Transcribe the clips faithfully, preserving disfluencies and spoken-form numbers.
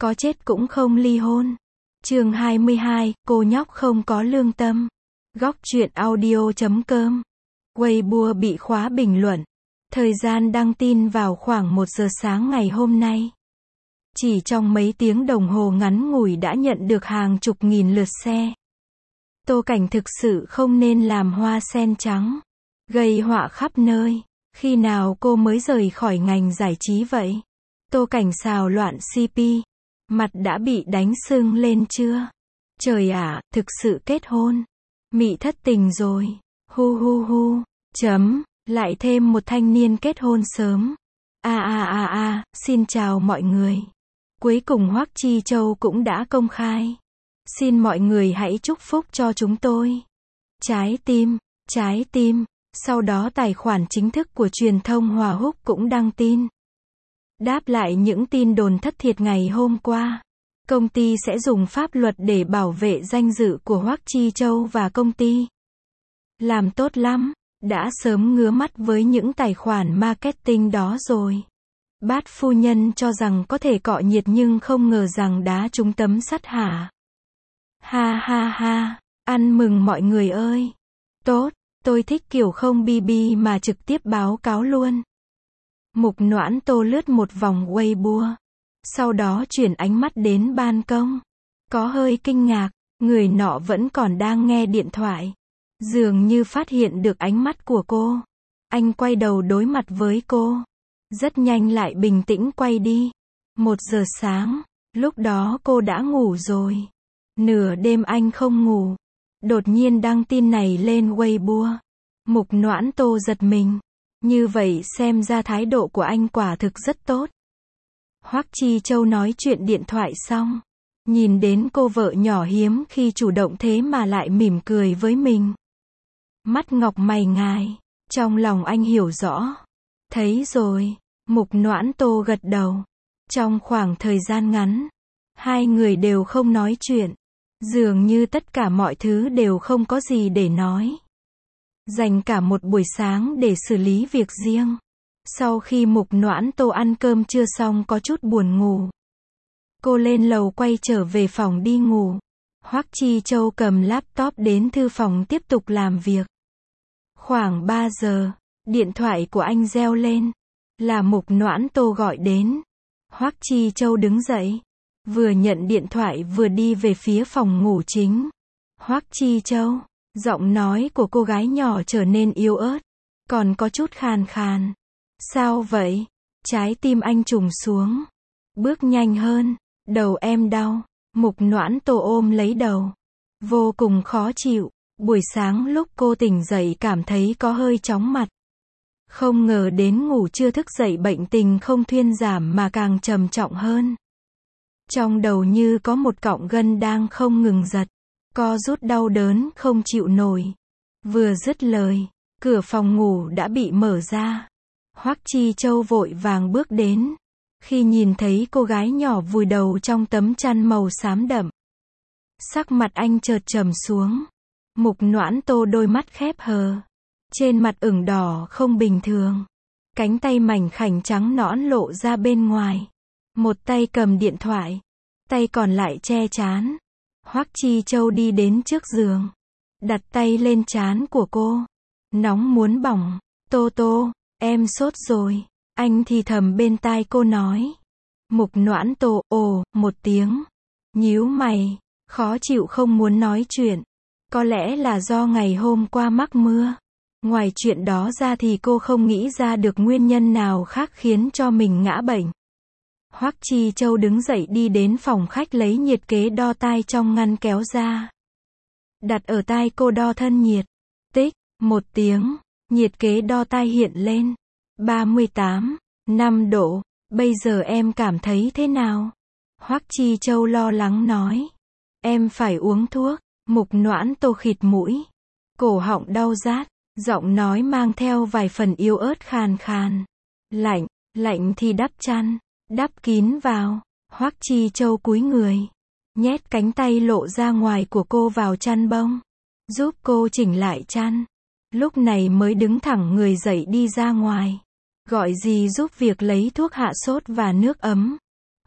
có chết cũng không ly hôn. Chương hai mươi hai, cô nhóc không có lương tâm. Góc truyện audio chấm com. Weibo bị khóa bình luận. Thời gian đăng tin vào khoảng một giờ sáng ngày hôm nay. Chỉ trong mấy tiếng đồng hồ ngắn ngủi đã nhận được hàng chục nghìn lượt share. Tô Cảnh thực sự không nên làm hoa sen trắng, gây họa khắp nơi. Khi nào cô mới rời khỏi ngành giải trí vậy? Tô Cảnh xào loạn xê pê. Mặt đã bị đánh sưng lên chưa? Trời ạ, thực sự kết hôn. Mị thất tình rồi. Hu hu hu. Chấm. Lại thêm một thanh niên kết hôn sớm. A a a a, xin chào mọi người. Cuối cùng Hoắc Chi Châu cũng đã công khai. Xin mọi người hãy chúc phúc cho chúng tôi. Trái tim, trái tim. Sau đó tài khoản chính thức của truyền thông Hòa Húc cũng đăng tin. Đáp lại những tin đồn thất thiệt ngày hôm qua. Công ty sẽ dùng pháp luật để bảo vệ danh dự của Hoắc Chi Châu và công ty. Làm tốt lắm, đã sớm ngứa mắt với những tài khoản marketing đó rồi. Bát phu nhân cho rằng có thể cọ nhiệt nhưng không ngờ rằng đá trúng tấm sắt hả? Ha ha ha, ăn mừng mọi người ơi. Tốt, tôi thích kiểu không bi bi mà trực tiếp báo cáo luôn. Mục Noãn Tô lướt một vòng Weibo. Sau đó chuyển ánh mắt đến ban công. Có hơi kinh ngạc, người nọ vẫn còn đang nghe điện thoại. Dường như phát hiện được ánh mắt của cô. Anh quay đầu đối mặt với cô. Rất nhanh lại bình tĩnh quay đi. Một giờ sáng, lúc đó cô đã ngủ rồi. Nửa đêm anh không ngủ. Đột nhiên đăng tin này lên Weibo. Mục Noãn Tô giật mình. Như vậy xem ra thái độ của anh quả thực rất tốt. Hoắc Chi Châu nói chuyện điện thoại xong. Nhìn đến cô vợ nhỏ hiếm khi chủ động thế mà lại mỉm cười với mình. Mắt ngọc mày ngài. Trong lòng anh hiểu rõ. Thấy rồi. Mục Noãn Tô gật đầu. Trong khoảng thời gian ngắn, hai người đều không nói chuyện. Dường như tất cả mọi thứ đều không có gì để nói. Dành cả một buổi sáng để xử lý việc riêng. Sau khi Mục Noãn Tô ăn cơm trưa xong có chút buồn ngủ. Cô lên lầu quay trở về phòng đi ngủ. Hoắc Chi Châu cầm laptop đến thư phòng tiếp tục làm việc. Khoảng ba giờ, điện thoại của anh reo lên. Là Mục Noãn Tô gọi đến. Hoắc Chi Châu đứng dậy. Vừa nhận điện thoại vừa đi về phía phòng ngủ chính. Hoắc Chi Châu. Giọng nói của cô gái nhỏ trở nên yếu ớt. Còn có chút khàn khàn. Sao vậy? Trái tim anh trùng xuống. Bước nhanh hơn. Đầu em đau. Mục Noãn Tô ôm lấy đầu. Vô cùng khó chịu. Buổi sáng lúc cô tỉnh dậy cảm thấy có hơi chóng mặt. Không ngờ đến ngủ chưa thức dậy bệnh tình không thuyên giảm mà càng trầm trọng hơn. Trong đầu như có một cọng gân đang không ngừng giật. Co rút đau đớn không chịu nổi. Vừa dứt lời, cửa phòng ngủ đã bị mở ra. Hoắc Chi Châu vội vàng bước đến. Khi nhìn thấy cô gái nhỏ vùi đầu trong tấm chăn màu xám đậm. Sắc mặt anh chợt trầm xuống. Mục Noãn Tô đôi mắt khép hờ. Trên mặt ửng đỏ không bình thường. Cánh tay mảnh khảnh trắng nõn lộ ra bên ngoài. Một tay cầm điện thoại. Tay còn lại che trán. Hoắc Chi Châu đi đến trước giường. Đặt tay lên trán của cô. Nóng muốn bỏng. Tô Tô, em sốt rồi. Anh thì thầm bên tai cô nói. Mục Noãn Tô, ồ, một tiếng. Nhíu mày. Khó chịu không muốn nói chuyện. Có lẽ là do ngày hôm qua mắc mưa. Ngoài chuyện đó ra thì cô không nghĩ ra được nguyên nhân nào khác khiến cho mình ngã bệnh. Hoắc Chi Châu đứng dậy đi đến phòng khách lấy nhiệt kế đo tai trong ngăn kéo ra. Đặt ở tai cô đo thân nhiệt. Tích, một tiếng, nhiệt kế đo tai hiện lên. ba mươi tám, năm độ, bây giờ em cảm thấy thế nào? Hoắc Chi Châu lo lắng nói. Em phải uống thuốc. Mục Noãn Tô khịt mũi. Cổ họng đau rát. Giọng nói mang theo vài phần yếu ớt khàn khàn. Lạnh, lạnh thì đắp chăn. Đắp kín vào. Hoắc Chi Châu cúi người. Nhét cánh tay lộ ra ngoài của cô vào chăn bông. Giúp cô chỉnh lại chăn. Lúc này mới đứng thẳng người dậy đi ra ngoài. Gọi gì giúp việc lấy thuốc hạ sốt và nước ấm.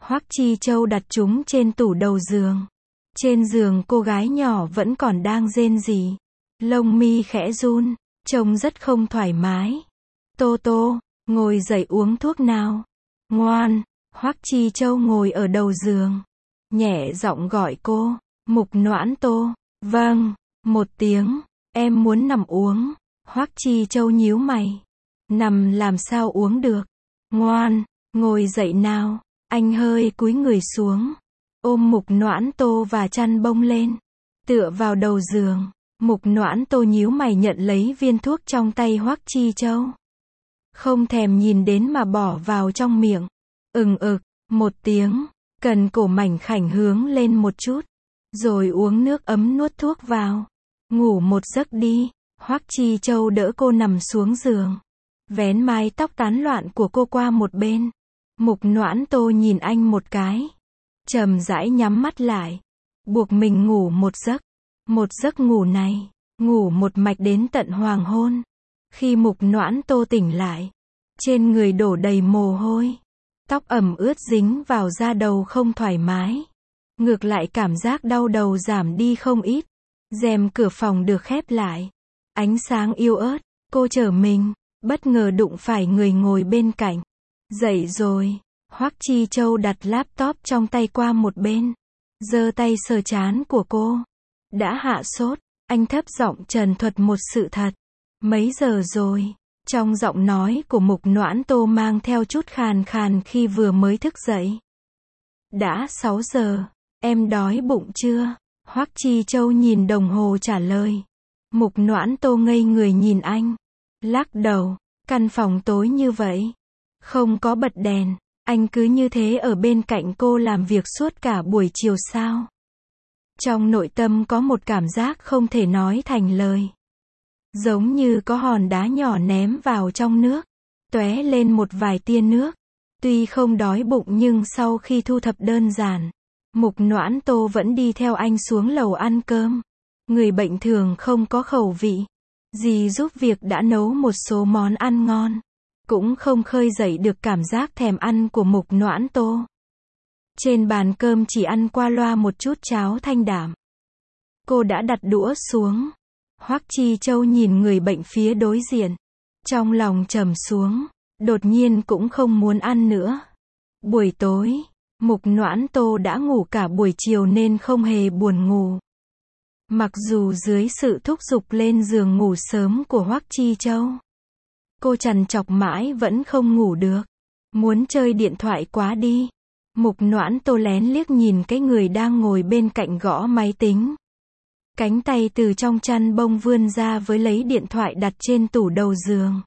Hoắc Chi Châu đặt chúng trên tủ đầu giường. Trên giường cô gái nhỏ vẫn còn đang rên rỉ. Lông mi khẽ run, trông rất không thoải mái. Tô Tô, ngồi dậy uống thuốc nào. Ngoan. Hoắc Chi Châu ngồi ở đầu giường. Nhẹ giọng gọi cô. Mục Noãn Tô. Vâng. Một tiếng. Em muốn nằm uống. Hoắc Chi Châu nhíu mày. Nằm làm sao uống được. Ngoan. Ngồi dậy nào. Anh hơi cúi người xuống. Ôm Mục Noãn Tô và chăn bông lên. Tựa vào đầu giường. Mục Noãn Tô nhíu mày nhận lấy viên thuốc trong tay Hoắc Chi Châu. Không thèm nhìn đến mà bỏ vào trong miệng. Ừng ực, một tiếng, cần cổ mảnh khảnh hướng lên một chút. Rồi uống nước ấm nuốt thuốc vào. Ngủ một giấc đi. Hoắc Chi Châu đỡ cô nằm xuống giường. Vén mái tóc tán loạn của cô qua một bên. Mục Noãn Tô nhìn anh một cái. Chậm rãi nhắm mắt lại. Buộc mình ngủ một giấc. Một giấc ngủ này, ngủ một mạch đến tận hoàng hôn. Khi Mục Noãn Tô tỉnh lại, trên người đổ đầy mồ hôi. Tóc ẩm ướt dính vào da đầu không thoải mái. Ngược lại cảm giác đau đầu giảm đi không ít. Rèm cửa phòng được khép lại. Ánh sáng yếu ớt, cô trở mình, bất ngờ đụng phải người ngồi bên cạnh. Dậy rồi. Hoắc Chi Châu đặt laptop trong tay qua một bên. Giơ tay sờ trán của cô. Đã hạ sốt. Anh thấp giọng trần thuật một sự thật. Mấy giờ rồi? Trong giọng nói của Mục Noãn Tô mang theo chút khàn khàn khi vừa mới thức dậy. Đã sáu giờ. Em đói bụng chưa? Hoắc Chi Châu nhìn đồng hồ trả lời. Mục Noãn Tô ngây người nhìn anh. Lắc đầu. Căn phòng tối như vậy. Không có bật đèn. Anh cứ như thế ở bên cạnh cô làm việc suốt cả buổi chiều sao? Trong nội tâm có một cảm giác không thể nói thành lời. Giống như có hòn đá nhỏ ném vào trong nước. Tóe lên một vài tia nước. Tuy không đói bụng nhưng sau khi thu thập đơn giản, Mục Noãn Tô vẫn đi theo anh xuống lầu ăn cơm. Người bệnh thường không có khẩu vị. Dì giúp việc đã nấu một số món ăn ngon. Cũng không khơi dậy được cảm giác thèm ăn của Mục Noãn Tô. Trên bàn cơm chỉ ăn qua loa một chút cháo thanh đạm. Cô đã đặt đũa xuống. Hoắc Chi Châu nhìn người bệnh phía đối diện. Trong lòng trầm xuống. Đột nhiên cũng không muốn ăn nữa. Buổi tối, Mục Noãn Tô đã ngủ cả buổi chiều nên không hề buồn ngủ. Mặc dù dưới sự thúc giục lên giường ngủ sớm của Hoắc Chi Châu, cô trằn trọc mãi vẫn không ngủ được. Muốn chơi điện thoại quá đi. Mục Noãn Tô lén liếc nhìn cái người đang ngồi bên cạnh gõ máy tính. Cánh tay từ trong chăn bông vươn ra với lấy điện thoại đặt trên tủ đầu giường.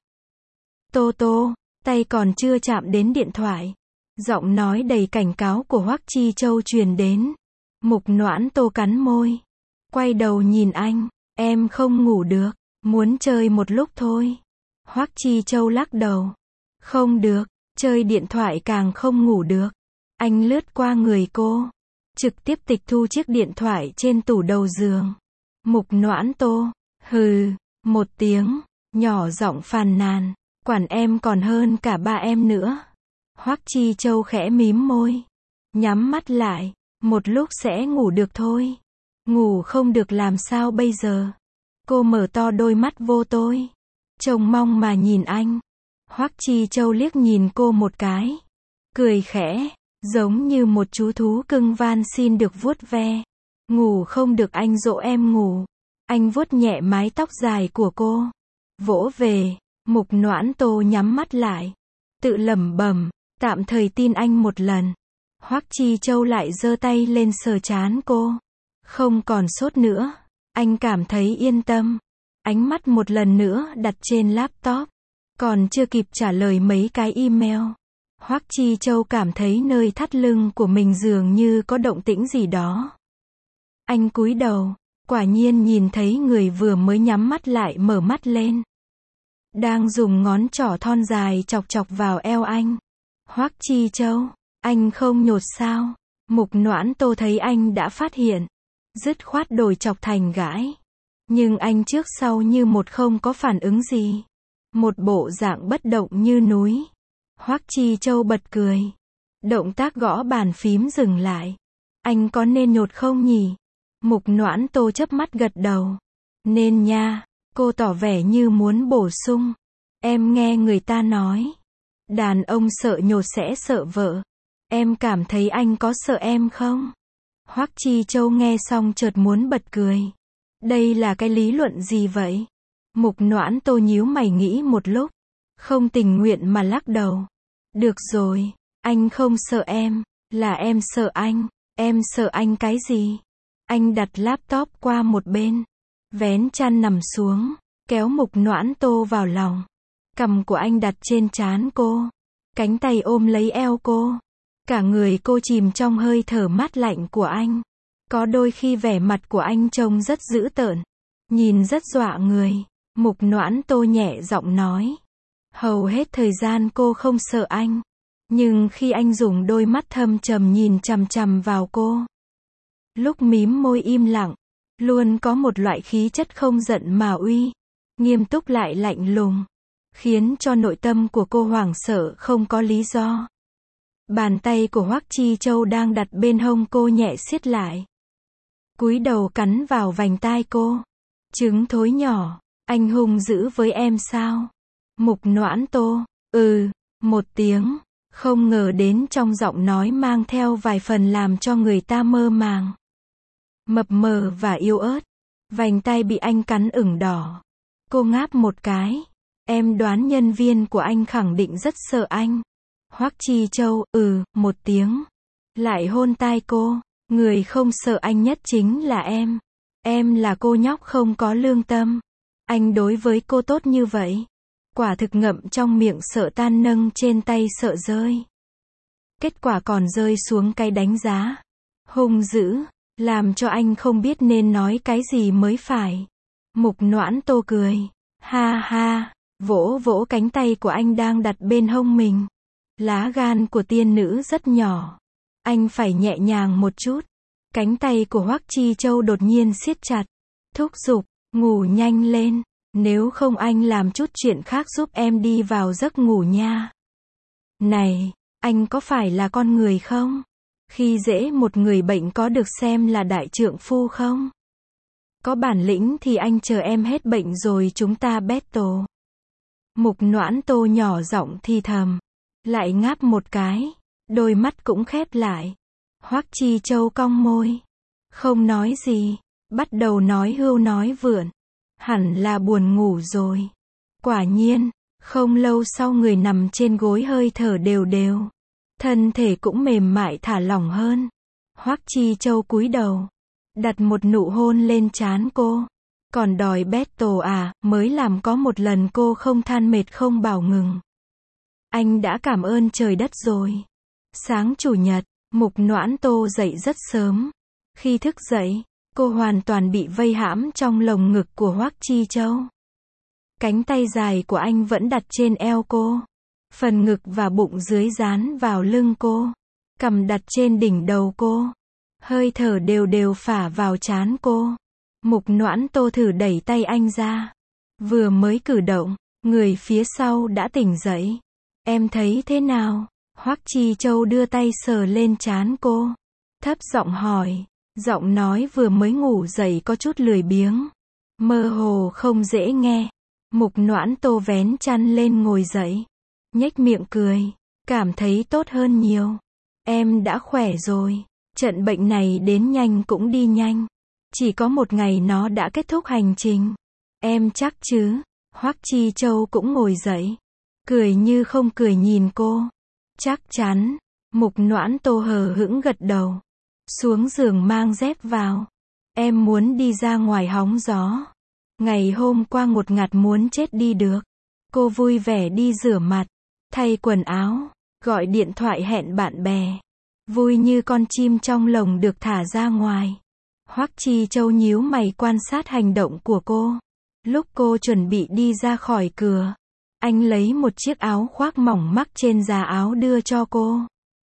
Tô Tô, tay còn chưa chạm đến điện thoại. Giọng nói đầy cảnh cáo của Hoắc Chi Châu truyền đến. Mục Noãn Tô cắn môi. Quay đầu nhìn anh. Em không ngủ được. Muốn chơi một lúc thôi. Hoắc Chi Châu lắc đầu. Không được. Chơi điện thoại càng không ngủ được. Anh lướt qua người cô. Trực tiếp tịch thu chiếc điện thoại trên tủ đầu giường. Mục Noãn Tô. Hừ. Một tiếng. Nhỏ giọng phàn nàn. Quản em còn hơn cả ba em nữa. Hoắc Chi Châu khẽ mím môi. Nhắm mắt lại. Một lúc sẽ ngủ được thôi. Ngủ không được làm sao bây giờ? Cô mở to đôi mắt vô tôi. Trông mong mà nhìn anh. Hoắc Chi Châu liếc nhìn cô một cái. Cười khẽ. Giống như một chú thú cưng van xin được vuốt ve. Ngủ không được anh dỗ em ngủ. Anh vuốt nhẹ mái tóc dài của cô. Vỗ về. Mục Noãn Tô nhắm mắt lại. Tự lẩm bẩm. Tạm thời tin anh một lần. Hoắc Chi Châu lại giơ tay lên sờ trán cô. Không còn sốt nữa. Anh cảm thấy yên tâm. Ánh mắt một lần nữa đặt trên laptop. Còn chưa kịp trả lời mấy cái email. Hoắc Chi Châu cảm thấy nơi thắt lưng của mình dường như có động tĩnh gì đó. Anh cúi đầu. Quả nhiên nhìn thấy người vừa mới nhắm mắt lại mở mắt lên. Đang dùng ngón trỏ thon dài chọc chọc vào eo anh. Hoắc Chi Châu, anh không nhột sao? Mục Noãn Tô thấy anh đã phát hiện. Dứt khoát đổi chọc thành gãi. Nhưng anh trước sau như một không có phản ứng gì. Một bộ dạng bất động như núi. Hoắc Chi Châu bật cười. Động tác gõ bàn phím dừng lại. Anh có nên nhột không nhỉ? Mục Noãn Tô chớp mắt gật đầu. Nên nha, cô tỏ vẻ như muốn bổ sung. Em nghe người ta nói, đàn ông sợ nhột sẽ sợ vợ. Em cảm thấy anh có sợ em không? Hoắc Chi Châu nghe xong chợt muốn bật cười. Đây là cái lý luận gì vậy? Mục Noãn Tô nhíu mày nghĩ một lúc, không tình nguyện mà lắc đầu. Được rồi, anh không sợ em, là em sợ anh. Em sợ anh cái gì? Anh đặt laptop qua một bên, vén chăn nằm xuống, kéo Mục Noãn Tô vào lòng. Cằm của anh đặt trên trán cô, cánh tay ôm lấy eo cô. Cả người cô chìm trong hơi thở mát lạnh của anh. Có đôi khi vẻ mặt của anh trông rất dữ tợn, nhìn rất dọa người. Mục Noãn Tô nhẹ giọng nói. Hầu hết thời gian cô không sợ anh. Nhưng khi anh dùng đôi mắt thâm trầm nhìn chằm chằm vào cô, lúc mím môi im lặng, luôn có một loại khí chất không giận mà uy, nghiêm túc lại lạnh lùng, khiến cho nội tâm của cô hoảng sợ không có lý do. Bàn tay của Hoắc Chi Châu đang đặt bên hông cô nhẹ siết lại, cúi đầu cắn vào vành tai cô. Trứng thối nhỏ, anh hung dữ với em sao? Mục Noãn Tô, ừ, một tiếng, không ngờ đến trong giọng nói mang theo vài phần làm cho người ta mơ màng. Mập mờ và yếu ớt, vành tai bị anh cắn ửng đỏ. Cô ngáp một cái. Em đoán nhân viên của anh khẳng định rất sợ anh. Hoắc Chi Châu, ừ, một tiếng. Lại hôn tai cô. Người không sợ anh nhất chính là em. Em là cô nhóc không có lương tâm. Anh đối với cô tốt như vậy. Quả thực ngậm trong miệng sợ tan nâng trên tay sợ rơi. Kết quả còn rơi xuống cái đánh giá hung dữ, làm cho anh không biết nên nói cái gì mới phải. Mục Noãn Tô cười. Ha ha, vỗ vỗ cánh tay của anh đang đặt bên hông mình. Lá gan của tiên nữ rất nhỏ. Anh phải nhẹ nhàng một chút. Cánh tay của Hoắc Chi Châu đột nhiên siết chặt. Thúc giục, ngủ nhanh lên. Nếu không anh làm chút chuyện khác giúp em đi vào giấc ngủ nha. Này, anh có phải là con người không? Khi dễ một người bệnh có được xem là đại trượng phu không? Có bản lĩnh thì anh chờ em hết bệnh rồi chúng ta battle. Mục Noãn Tô nhỏ giọng thì thầm, lại ngáp một cái, đôi mắt cũng khép lại. Hoắc Chi Châu cong môi, không nói gì, bắt đầu nói hưu nói vượn. Hẳn là buồn ngủ rồi. Quả nhiên, không lâu sau người nằm trên gối hơi thở đều đều. Thân thể cũng mềm mại thả lỏng hơn. Hoắc Chi Châu cúi đầu, đặt một nụ hôn lên trán cô. Còn đòi battle à, mới làm có một lần cô không than mệt không bảo ngừng. Anh đã cảm ơn trời đất rồi. Sáng chủ nhật, Mục Noãn Tô dậy rất sớm. Khi thức dậy, cô hoàn toàn bị vây hãm trong lồng ngực của Hoắc Chi Châu. Cánh tay dài của anh vẫn đặt trên eo cô. Phần ngực và bụng dưới dán vào lưng cô. Cằm đặt trên đỉnh đầu cô. Hơi thở đều đều phả vào trán cô. Mục Noãn Tô thử đẩy tay anh ra. Vừa mới cử động, người phía sau đã tỉnh dậy. Em thấy thế nào? Hoắc Chi Châu đưa tay sờ lên trán cô. Thấp giọng hỏi. Giọng nói vừa mới ngủ dậy có chút lười biếng. Mơ hồ không dễ nghe. Mục Noãn Tô vén chăn lên ngồi dậy. Nhếch miệng cười. Cảm thấy tốt hơn nhiều. Em đã khỏe rồi. Trận bệnh này đến nhanh cũng đi nhanh. Chỉ có một ngày nó đã kết thúc hành trình. Em chắc chứ? Hoắc Chi Châu cũng ngồi dậy. Cười như không cười nhìn cô. Chắc chắn. Mục Noãn Tô hờ hững gật đầu. Xuống giường mang dép vào. Em muốn đi ra ngoài hóng gió. Ngày hôm qua ngột ngạt muốn chết đi được. Cô vui vẻ đi rửa mặt, thay quần áo, gọi điện thoại hẹn bạn bè. Vui như con chim trong lồng được thả ra ngoài. Hoắc Chi Châu nhíu mày quan sát hành động của cô. Lúc cô chuẩn bị đi ra khỏi cửa, anh lấy một chiếc áo khoác mỏng mắc trên giá áo đưa cho cô.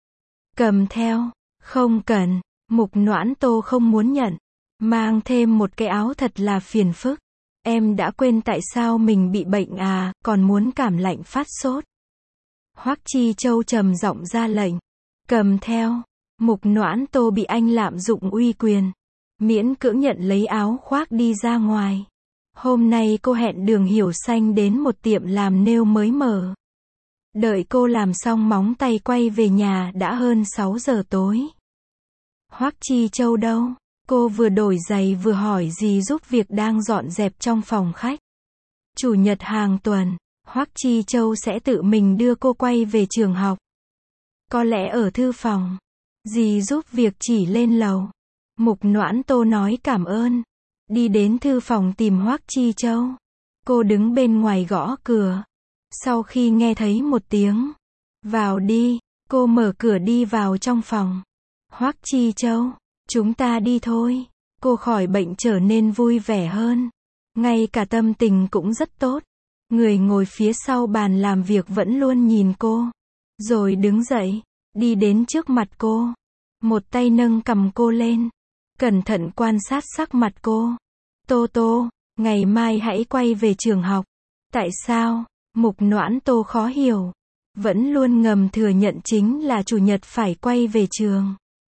Cầm theo. Không cần. Mục Noãn Tô không muốn nhận. Mang thêm một cái áo thật là phiền phức. Em đã quên tại sao mình bị bệnh à, còn muốn cảm lạnh phát sốt. Hoắc Chi Châu trầm giọng ra lệnh. Cầm theo, Mục Noãn Tô bị anh lạm dụng uy quyền, miễn cưỡng nhận lấy áo khoác đi ra ngoài. Hôm nay cô hẹn Đường Hiểu Xanh đến một tiệm làm nail mới mở. Đợi cô làm xong móng tay quay về nhà đã hơn sáu giờ tối. Hoắc Chi Châu đâu? Cô vừa đổi giày vừa hỏi dì giúp việc đang dọn dẹp trong phòng khách. Chủ nhật hàng tuần, Hoắc Chi Châu sẽ tự mình đưa cô quay về trường học. Có lẽ ở thư phòng. Dì giúp việc chỉ lên lầu. Mục Noãn Tô nói cảm ơn. Đi đến thư phòng tìm Hoắc Chi Châu. Cô đứng bên ngoài gõ cửa. Sau khi nghe thấy một tiếng, vào đi, cô mở cửa đi vào trong phòng. Hoắc Chi Châu, chúng ta đi thôi. Cô khỏi bệnh trở nên vui vẻ hơn. Ngay cả tâm tình cũng rất tốt. Người ngồi phía sau bàn làm việc vẫn luôn nhìn cô. Rồi đứng dậy, đi đến trước mặt cô. Một tay nâng cầm cô lên. Cẩn thận quan sát sắc mặt cô. Tô Tô, ngày mai hãy quay về trường học. Tại sao? Mục Noãn Tô khó hiểu. Vẫn luôn ngầm thừa nhận chính là chủ nhật phải quay về trường.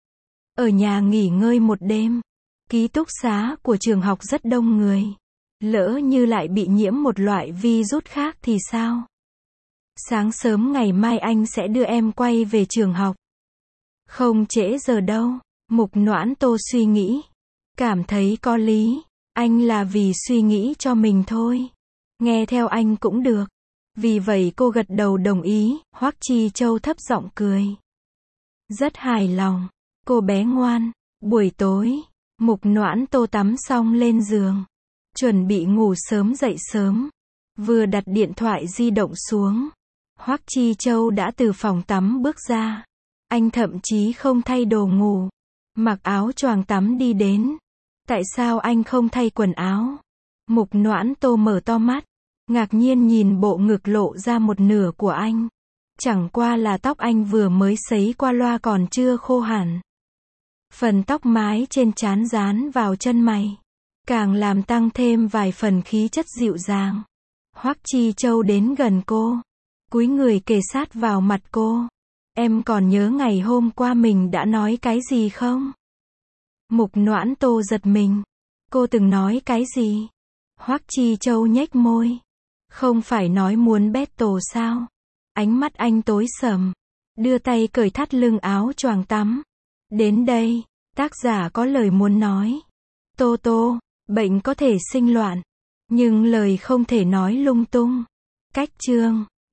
Ở nhà nghỉ ngơi một đêm. Ký túc xá của trường học rất đông người. Lỡ như lại bị nhiễm một loại virus khác thì sao? Sáng sớm ngày mai anh sẽ đưa em quay về trường học. Không trễ giờ đâu. Mục Noãn Tô suy nghĩ. Cảm thấy có lý. Anh là vì suy nghĩ cho mình thôi. Nghe theo anh cũng được. Vì vậy cô gật đầu đồng ý. Hoắc Chi Châu thấp giọng cười. Rất hài lòng. Cô bé ngoan. Buổi tối, Mục Noãn Tô tắm xong lên giường. Chuẩn bị ngủ sớm dậy sớm. Vừa đặt điện thoại di động xuống. Hoắc Chi Châu đã từ phòng tắm bước ra. Anh thậm chí không thay đồ ngủ. Mặc áo choàng tắm đi đến. Tại sao anh không thay quần áo? Mục Noãn Tô mở to mắt. Ngạc nhiên nhìn bộ ngực lộ ra một nửa của anh. Chẳng qua là tóc anh vừa mới sấy qua loa còn chưa khô hẳn. Phần tóc mái trên trán dán vào chân mày. Càng làm tăng thêm vài phần khí chất dịu dàng. Hoắc Chi Châu đến gần cô. Cúi người kề sát vào mặt cô. Em còn nhớ ngày hôm qua mình đã nói cái gì không? Mục Noãn Tô giật mình. Cô từng nói cái gì? Hoắc Chi Châu nhếch môi. Không phải nói muốn battle sao? Ánh mắt anh tối sầm. Đưa tay cởi thắt lưng áo choàng tắm. Đến đây, tác giả có lời muốn nói. Tô Tô, bệnh có thể sinh loạn. Nhưng lời không thể nói lung tung. Cách chương